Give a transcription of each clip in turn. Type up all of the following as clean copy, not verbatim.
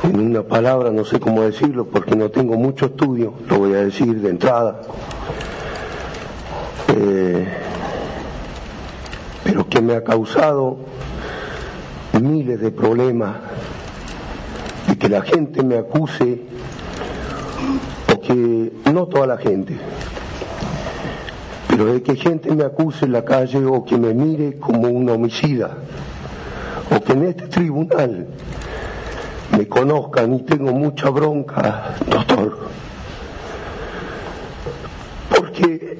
en una palabra, no sé cómo decirlo porque no tengo mucho estudio, lo voy a decir de entrada, pero que me ha causado miles de problemas, y que la gente me acuse, o que no toda la gente, pero de que gente me acuse en la calle o que me mire como un homicida, o que en este tribunal me conozcan, y tengo mucha bronca, doctor, porque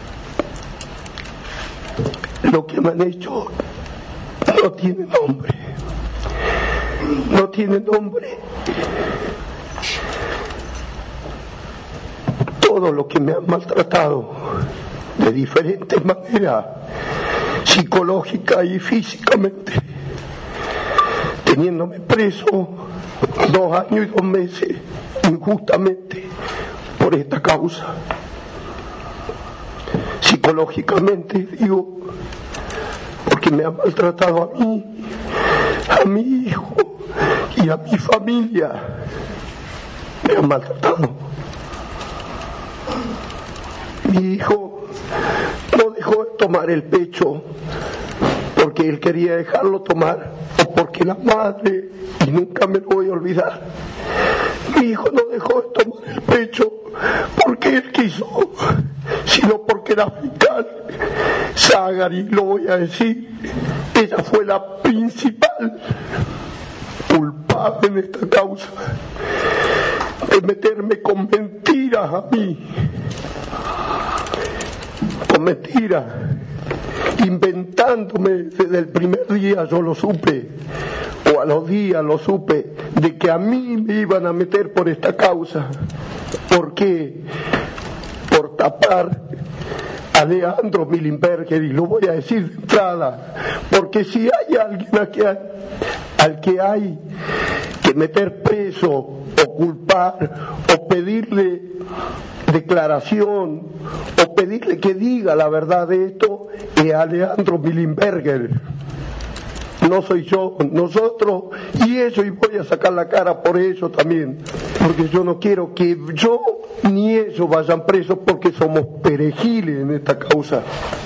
lo que me han hecho no tiene nombre, no tiene nombre. Todo lo que me han maltratado de diferentes maneras, psicológica y físicamente, teniéndome preso 2 años y 2 meses injustamente por esta causa. Psicológicamente digo, porque me han maltratado a mí, a mi hijo y a mi familia. Me han maltratado. Mi hijo no dejó de tomar el pecho porque él quería dejarlo tomar, o porque la madre, y nunca me lo voy a olvidar, mi hijo no dejó de tomar el pecho porque él quiso, sino porque era fiscal. Zagari, lo voy a decir, ella fue la principal culpable en esta causa, de meterme con mentiras a mí, con mentiras, inventándome. Desde el primer día yo lo supe, o a los días lo supe, de que a mí me iban a meter por esta causa. ¿Por qué? Por tapar a Leandro Milenberger, y lo voy a decir de entrada, porque si hay alguien aquí al que hay que meter preso, o culpar, o pedirle declaración, o pedirle que diga la verdad de esto, es a Leandro Milenberger. No soy yo, nosotros, y eso, y voy a sacar la cara por eso también, porque yo no quiero que yo ni ellos vayan presos, porque somos perejiles en esta causa.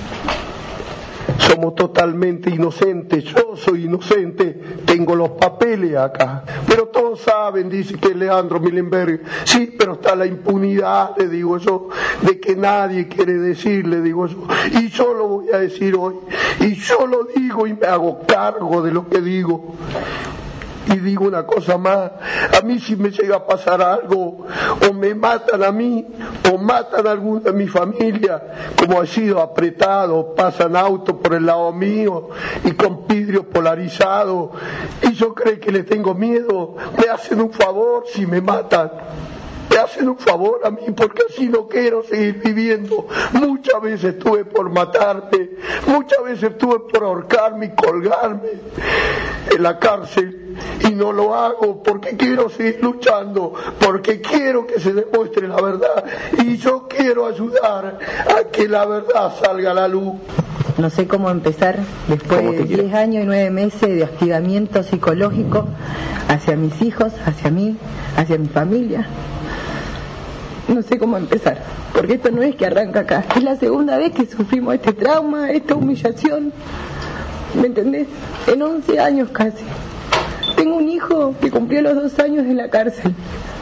Somos totalmente inocentes, yo soy inocente, tengo los papeles acá, pero todos saben, dice que Leandro Milenberger, sí, pero está la impunidad, le digo yo, de que nadie quiere decir, le digo yo, y yo lo voy a decir hoy, y yo lo digo y me hago cargo de lo que digo. Y digo una cosa más, a mí si me llega a pasar algo, o me matan a mí, o matan a alguno de mi familia, como ha sido apretado, pasan autos por el lado mío, y con vidrio polarizado, y yo creo que le tengo miedo, me hacen un favor si me matan. Me hacen un favor a mí, porque así no quiero seguir viviendo. Muchas veces estuve por matarme, muchas veces estuve por ahorcarme y colgarme en la cárcel, y no lo hago porque quiero seguir luchando, porque quiero que se demuestre la verdad, y yo quiero ayudar a que la verdad salga a la luz. No sé cómo empezar después de 10 años y 9 meses de hostigamiento psicológico hacia mis hijos, hacia mí, hacia mi familia. No sé cómo empezar, porque esto no es que arranca acá, es la segunda vez que sufrimos este trauma, esta humillación, ¿me entendés? En 11 años casi. Tengo un hijo que cumplió los 2 años en la cárcel,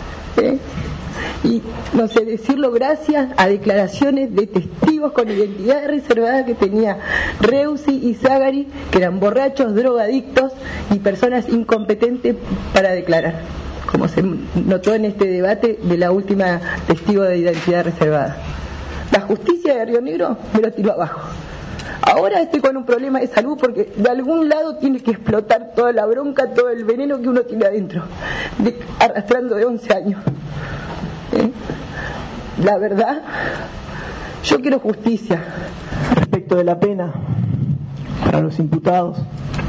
y no sé, decirlo gracias a declaraciones de testigos con identidad reservada que tenía Reusi y Zagari, que eran borrachos, drogadictos y personas incompetentes para declarar, como se notó en este debate de la última testigo de identidad reservada. La justicia de Río Negro me lo tiró abajo. Ahora estoy con un problema de salud porque de algún lado tiene que explotar toda la bronca, todo el veneno que uno tiene adentro, arrastrando de 11 años. La verdad, yo quiero justicia. Respecto de la pena para los imputados,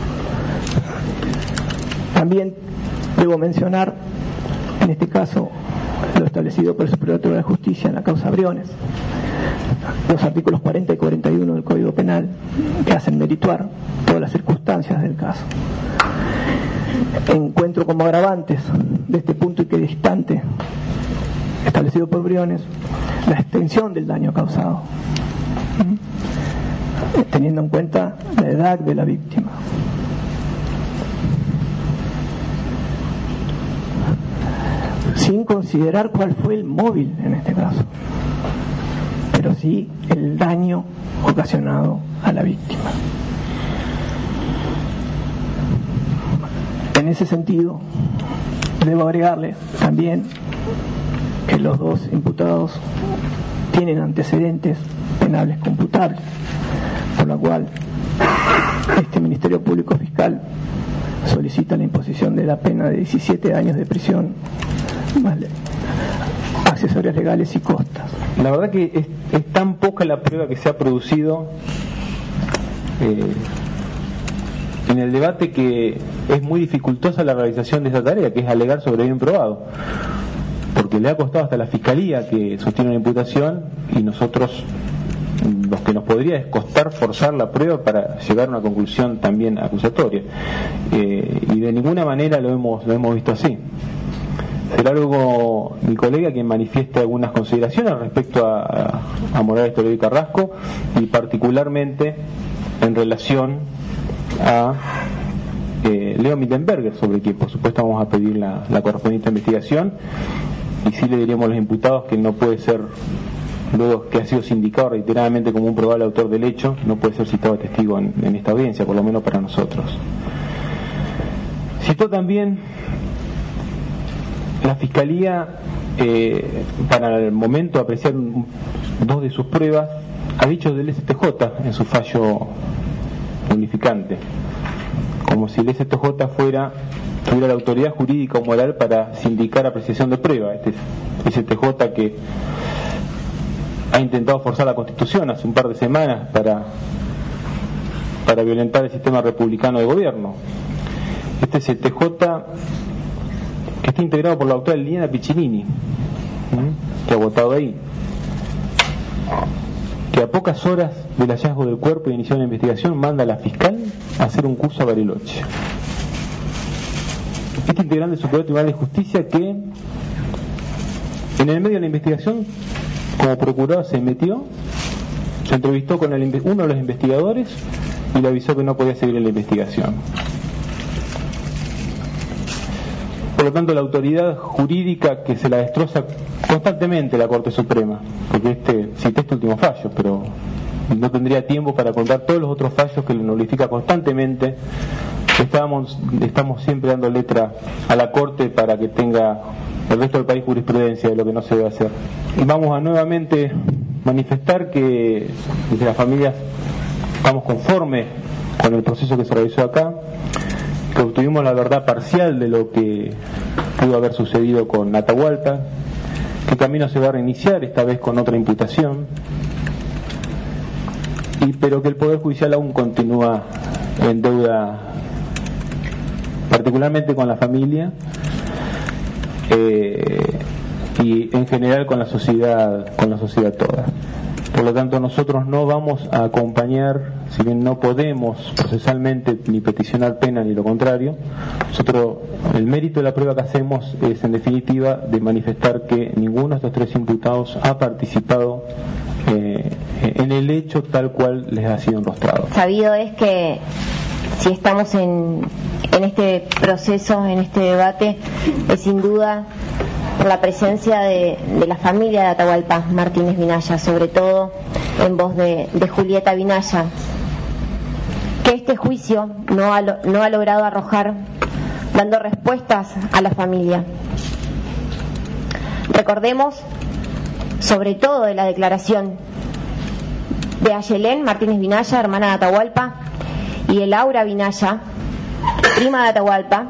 también debo mencionar, en este caso, lo establecido por el Superior Tribunal de Justicia en la causa Briones, los artículos 40 y 41 del Código Penal, que hacen merituar todas las circunstancias del caso. encuentro como agravantes de este punto equidistante establecido por Briones la extensión del daño causado, teniendo en cuenta la edad de la víctima. Sin considerar cuál fue el móvil en este caso, pero sí el daño ocasionado a la víctima. En ese sentido, debo agregarle también que los dos imputados tienen antecedentes penales computables, por lo cual este Ministerio Público Fiscal solicita la imposición de la pena de 17 años de prisión, más accesorias legales y costas. La verdad que es tan poca la prueba que se ha producido en el debate, que es muy dificultosa la realización de esa tarea, que es alegar sobre bien probado, porque le ha costado hasta la Fiscalía, que sostiene una imputación, y nosotros, los que nos podría costar forzar la prueba para llegar a una conclusión también acusatoria, y de ninguna manera lo hemos visto así. Será luego mi colega quien manifieste algunas consideraciones respecto a Morales Toledo y Carrasco, y particularmente en relación a Leo Mittenberger, sobre quien por supuesto vamos a pedir la correspondiente investigación, y sí le diríamos a los imputados que no puede ser, luego que ha sido sindicado reiteradamente como un probable autor del hecho, no puede ser citado a testigo en esta audiencia, por lo menos para nosotros. Citó también la Fiscalía, para el momento apreciar dos de sus pruebas, ha dicho del STJ en su fallo unificante, como si el STJ tuviera la autoridad jurídica o moral para sindicar apreciación de prueba. Este STJ que ha intentado forzar la Constitución hace un par de semanas para violentar el sistema republicano de gobierno. Este STJ que está integrado por la doctora Liliana Piccinini, que ha votado ahí, que a pocas horas del hallazgo del cuerpo y iniciar una investigación manda a la fiscal a hacer un curso a Bariloche. Este integrante del Superior Tribunal de Justicia, que en el medio de la investigación, como procurador, se entrevistó con uno de los investigadores y le avisó que no podía seguir en la investigación. Por lo tanto, la autoridad jurídica que se la destroza constantemente la Corte Suprema, porque cité este último fallo, pero no tendría tiempo para contar todos los otros fallos que le nulifica constantemente. Estamos siempre dando letra a la Corte para que tenga el resto del país jurisprudencia de lo que no se debe hacer. Y vamos a nuevamente manifestar que desde las familias estamos conformes con el proceso que se realizó acá, que obtuvimos la verdad parcial de lo que pudo haber sucedido con Atahualpa, que el camino se va a reiniciar, esta vez con otra imputación, pero que el Poder Judicial aún continúa en deuda, particularmente con la familia, y en general con la sociedad toda. Por lo tanto, nosotros no vamos a acompañar, si bien no podemos procesalmente ni peticionar pena ni lo contrario, nosotros, el mérito de la prueba que hacemos es, en definitiva, de manifestar que ninguno de estos tres imputados ha participado en el hecho tal cual les ha sido enrostrado. Sabido es que si estamos en este proceso, en este debate, es sin duda la presencia de la familia de Atahualpa Martínez Vinaya, sobre todo en voz de Julieta Vinaya, que este juicio no ha logrado arrojar, dando respuestas a la familia. Recordemos sobre todo de la declaración de Ayelén Martínez Vinaya, hermana de Atahualpa, y de Laura Vinaya, prima de Atahualpa.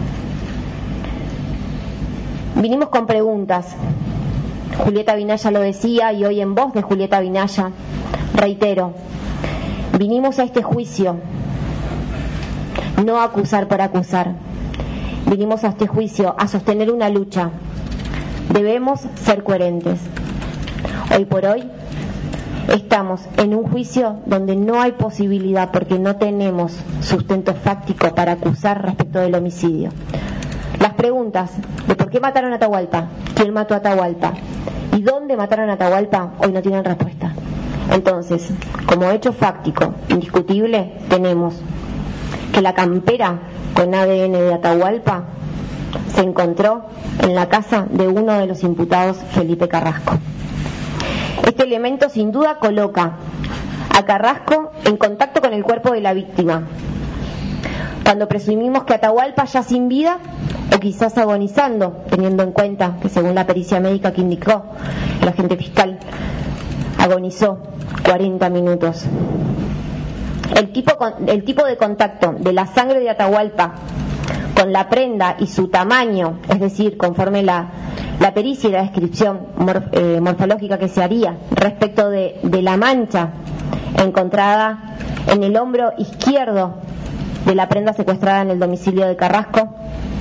Vinimos con preguntas. Julieta Vinaya lo decía, y hoy en voz de Julieta Vinaya reitero: vinimos a este juicio no a acusar por acusar, vinimos a este juicio a sostener una lucha. Debemos ser coherentes. Hoy por hoy estamos en un juicio donde no hay posibilidad, porque no tenemos sustento fáctico para acusar respecto del homicidio. Las preguntas de por qué mataron a Atahualpa, quién mató a Atahualpa y dónde mataron a Atahualpa hoy no tienen respuesta. Entonces, como hecho fáctico indiscutible, tenemos que la campera con ADN de Atahualpa se encontró en la casa de uno de los imputados, Felipe Carrasco. Este elemento sin duda coloca a Carrasco en contacto con el cuerpo de la víctima, cuando presumimos que Atahualpa ya sin vida o quizás agonizando, teniendo en cuenta que según la pericia médica que indicó el agente fiscal, agonizó 40 minutos. El tipo de contacto de la sangre de Atahualpa con la prenda y su tamaño, es decir, conforme la pericia y la descripción morfológica que se haría respecto de la mancha encontrada en el hombro izquierdo de la prenda secuestrada en el domicilio de Carrasco,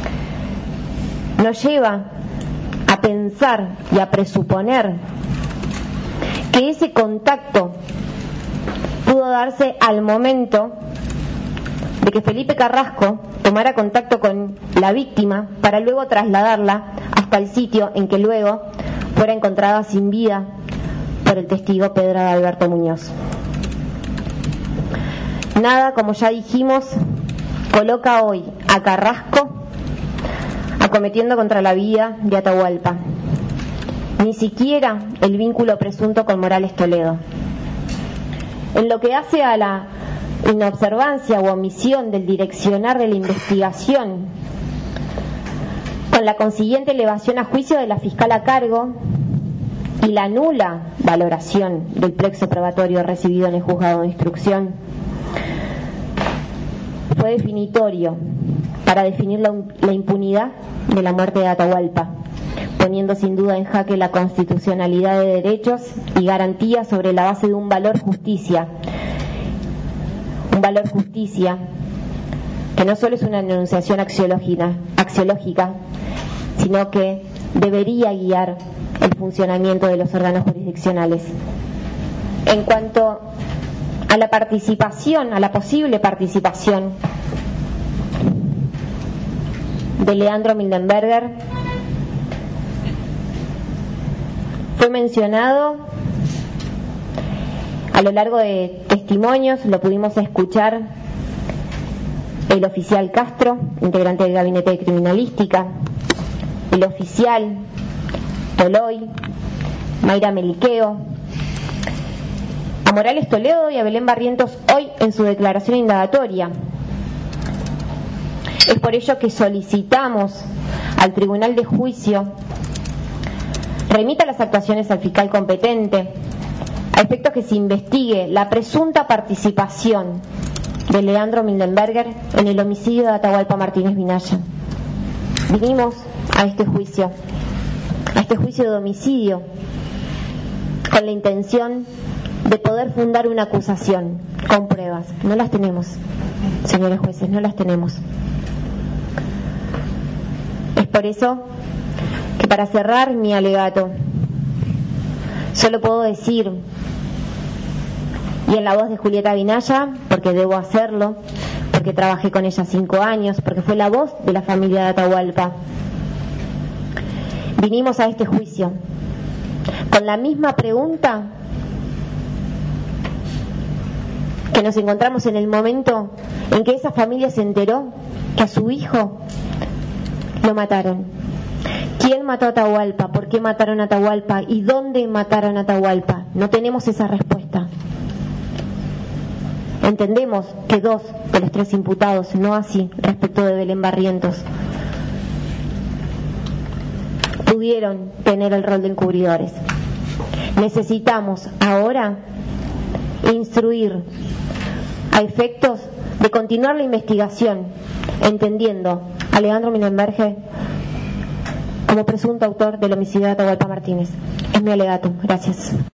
nos lleva a pensar y a presuponer que ese contacto pudo darse al momento de que Felipe Carrasco tomara contacto con la víctima para luego trasladarla hasta el sitio en que luego fuera encontrada sin vida por el testigo Pedro Alberto Muñoz. Nada, como ya dijimos, coloca hoy a Carrasco acometiendo contra la vida de Atahualpa. Ni siquiera el vínculo presunto con Morales Toledo. En lo que hace a la inobservancia o omisión del direccionar de la investigación, con la consiguiente elevación a juicio de la fiscal a cargo y la nula valoración del plexo probatorio recibido en el juzgado de instrucción, fue definitorio para definir la impunidad de la muerte de Atahualpa, poniendo sin duda en jaque la constitucionalidad de derechos y garantías sobre la base de un valor justicia que no solo es una enunciación axiológica, sino que debería guiar el funcionamiento de los órganos jurisdiccionales. En cuanto a la participación, a la posible participación de Leandro Mildenberger, fue mencionado a lo largo de testimonios, lo pudimos escuchar el oficial Castro, integrante del gabinete de criminalística, el oficial Toloy, Mayra Meliqueo, a Morales Toledo y a Belén Barrientos hoy en su declaración indagatoria. Es por ello que solicitamos al Tribunal de Juicio remita las actuaciones al fiscal competente a efectos que se investigue la presunta participación de Leandro Mildenberger en el homicidio de Atahualpa Martínez Minaya. Vinimos a este juicio de homicidio, con la intención de poder fundar una acusación con pruebas. No las tenemos, señores jueces, no las tenemos. Es por eso que, para cerrar mi alegato, solo puedo decir, y en la voz de Julieta Vinaya, porque debo hacerlo, porque trabajé con ella 5 años, porque fue la voz de la familia de Atahualpa, vinimos a este juicio con la misma pregunta que nos encontramos en el momento en que esa familia se enteró que a su hijo lo mataron. ¿Quién mató a Atahualpa? ¿Por qué mataron a Atahualpa? ¿Y dónde mataron a Atahualpa? No tenemos esa respuesta. Entendemos que 2 de los 3 imputados, no así respecto de Belén Barrientos, pudieron tener el rol de encubridores. Necesitamos ahora instruir a efectos de continuar la investigación, entendiendo a Leandro Mildenberger como presunto autor del homicidio de Atahualpa Martínez. Es mi alegato. Gracias.